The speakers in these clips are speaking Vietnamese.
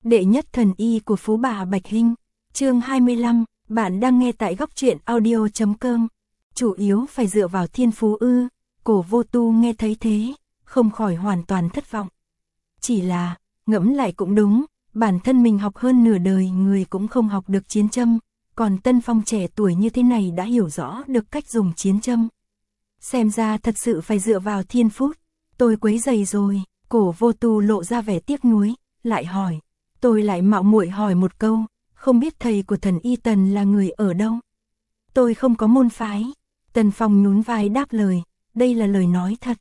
Đệ nhất thần y của Phú Bà Bạch Hinh, chương 25, bạn đang nghe tại góc truyện audio.com. Chủ yếu phải dựa vào thiên phú ư? Cổ Vô Tu nghe thấy thế, không khỏi hoàn toàn thất vọng. Chỉ là, ngẫm lại cũng đúng, bản thân mình học hơn nửa đời người cũng không học được chiến châm, còn Tân Phong trẻ tuổi như thế này đã hiểu rõ được cách dùng chiến châm. Xem ra thật sự phải dựa vào thiên phú. Tôi quấy rầy rồi. Cổ Vô Tu lộ ra vẻ tiếc nuối, lại hỏi. Tôi lại mạo muội hỏi một câu, không biết thầy của thần y Tần là người ở đâu? Tôi không có môn phái. Tần Phong nhún vai đáp lời, đây là lời nói thật.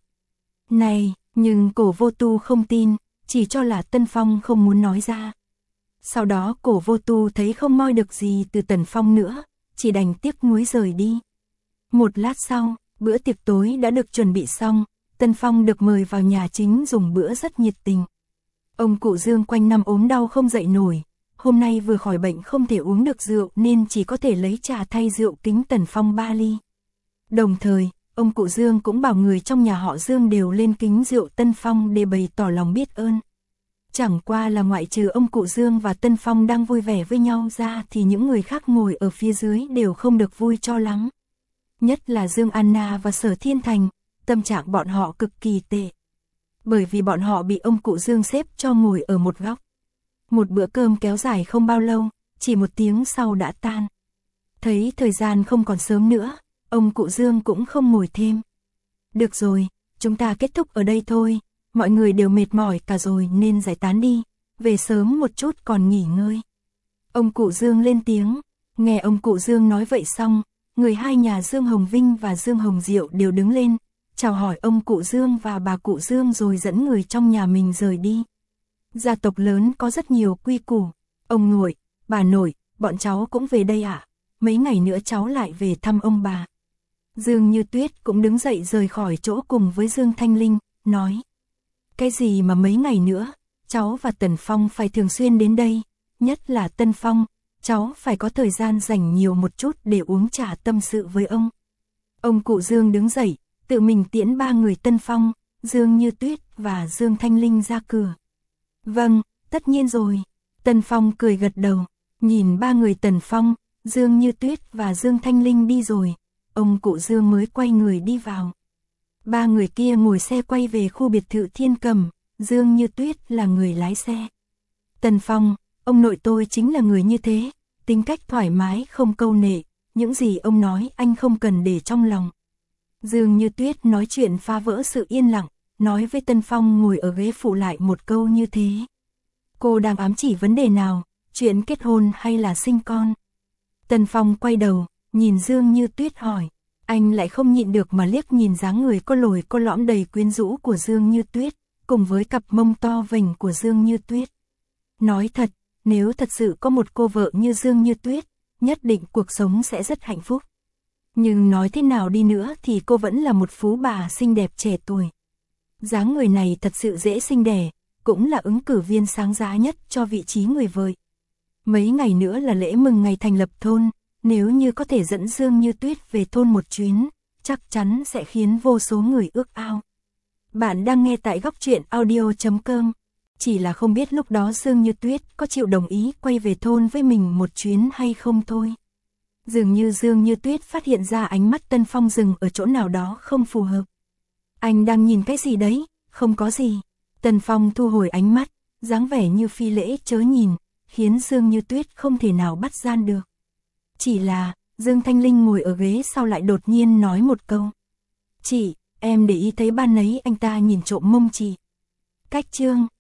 Này, nhưng Cổ Vô Tu không tin, chỉ cho là Tân Phong không muốn nói ra. Sau đó Cổ Vô Tu thấy không moi được gì từ Tần Phong nữa, chỉ đành tiếc nuối rời đi. Một lát sau, bữa tiệc tối đã được chuẩn bị xong, Tân Phong được mời vào nhà chính dùng bữa rất nhiệt tình. Ông cụ Dương quanh năm ốm đau không dậy nổi, hôm nay vừa khỏi bệnh không thể uống được rượu nên chỉ có thể lấy trà thay rượu kính Tần Phong 3 ly. Đồng thời, ông cụ Dương cũng bảo người trong nhà họ Dương đều lên kính rượu Tân Phong để bày tỏ lòng biết ơn. Chẳng qua là ngoại trừ ông cụ Dương và Tân Phong đang vui vẻ với nhau ra thì những người khác ngồi ở phía dưới đều không được vui cho lắm. Nhất là Dương Anna và Sở Thiên Thành, tâm trạng bọn họ cực kỳ tệ. Bởi vì bọn họ bị ông cụ Dương xếp cho ngồi ở một góc. Một bữa cơm kéo dài không bao lâu, chỉ 1 tiếng sau đã tan. Thấy thời gian không còn sớm nữa, ông cụ Dương cũng không ngồi thêm. Được rồi, chúng ta kết thúc ở đây thôi, mọi người đều mệt mỏi cả rồi nên giải tán đi, về sớm một chút còn nghỉ ngơi. Ông cụ Dương lên tiếng, nghe ông cụ Dương nói vậy xong, người hai nhà Dương Hồng Vinh và Dương Hồng Diệu đều đứng lên, chào hỏi ông cụ Dương và bà cụ Dương rồi dẫn người trong nhà mình rời đi. Gia tộc lớn có rất nhiều quy củ, ông nội, bà nội, bọn cháu cũng về đây ạ, mấy ngày nữa cháu lại về thăm ông bà. Dương Như Tuyết cũng đứng dậy rời khỏi chỗ cùng với Dương Thanh Linh, nói. Cái gì mà mấy ngày nữa, cháu và Tần Phong phải thường xuyên đến đây, nhất là Tân Phong, cháu phải có thời gian dành nhiều một chút để uống trà tâm sự với ông. Ông cụ Dương đứng dậy, tự mình tiễn 3 người Tân Phong, Dương Như Tuyết và Dương Thanh Linh ra cửa. Vâng, tất nhiên rồi. Tân Phong cười gật đầu, nhìn 3 người Tần Phong, Dương Như Tuyết và Dương Thanh Linh đi rồi, ông cụ Dương mới quay người đi vào. 3 người kia ngồi xe quay về khu biệt thự Thiên Cầm, Dương Như Tuyết là người lái xe. Tần Phong, ông nội tôi chính là người như thế, tính cách thoải mái không câu nệ, những gì ông nói anh không cần để trong lòng. Dương Như Tuyết nói chuyện phá vỡ sự yên lặng, nói với Tân Phong ngồi ở ghế phụ lại một câu như thế. Cô đang ám chỉ vấn đề nào, chuyện kết hôn hay là sinh con? Tân Phong quay đầu, nhìn Dương Như Tuyết hỏi, anh lại không nhịn được mà liếc nhìn dáng người có lồi có lõm đầy quyến rũ của Dương Như Tuyết, cùng với cặp mông to vành của Dương Như Tuyết. Nói thật, nếu thật sự có một cô vợ như Dương Như Tuyết, nhất định cuộc sống sẽ rất hạnh phúc. Nhưng nói thế nào đi nữa thì cô vẫn là một phú bà xinh đẹp trẻ tuổi. Dáng người này thật sự dễ sinh đẻ, cũng là ứng cử viên sáng giá nhất cho vị trí người vợ. Mấy ngày nữa là lễ mừng ngày thành lập thôn, nếu như có thể dẫn Dương Như Tuyết về thôn một chuyến, chắc chắn sẽ khiến vô số người ước ao. Bạn đang nghe tại góc truyện audio.com, chỉ là không biết lúc đó Dương Như Tuyết có chịu đồng ý quay về thôn với mình một chuyến hay không thôi. Dường như Dương Như Tuyết phát hiện ra ánh mắt Tân Phong dừng ở chỗ nào đó không phù hợp. Anh đang nhìn cái gì đấy? Không có gì. Tân Phong thu hồi ánh mắt, dáng vẻ như phi lễ chớ nhìn, khiến Dương Như Tuyết không thể nào bắt gian được. Chỉ là, Dương Thanh Linh ngồi ở ghế sau lại đột nhiên nói một câu. Chị, em để ý thấy ban nấy anh ta nhìn trộm mông chị. Cách chương.